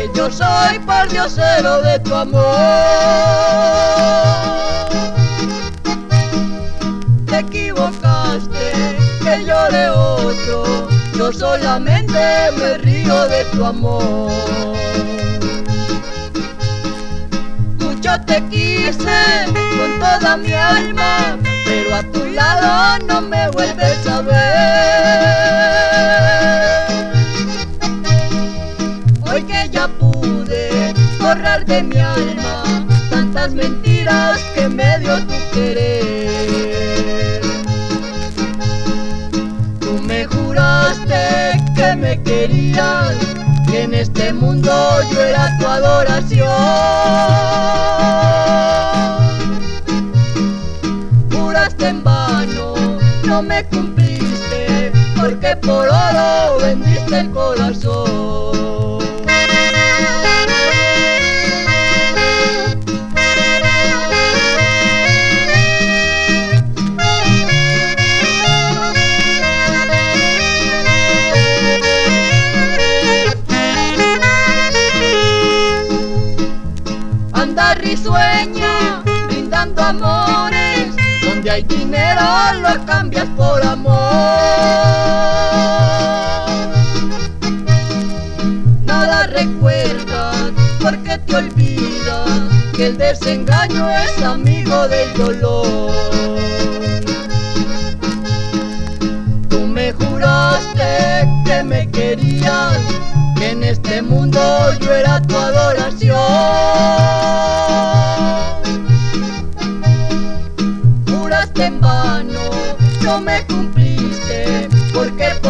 que yo soy pardiosero de tu amor. Te equivocaste, que yo de otro, yo solamente me río de tu amor. Mucho te quise con toda mi alma, pero a tu lado no me vuelves a ver. Hoy que ya pude borrar de mi alma tantas mentiras que me dio tu querer. Tú me juraste que me querías, que en este mundo yo era tu adoración. Juraste en vano, no me cumpliste, porque por oro vendiste el corazón. Anda risueña, brindando amores, donde hay dinero lo cambias por amor. Nada recuerdas porque te olvidas que el desengaño es amigo del dolor. Tú me juraste que me querías, que en este mundo yo era tu adoración. Juraste en vano, no me cumpliste, porque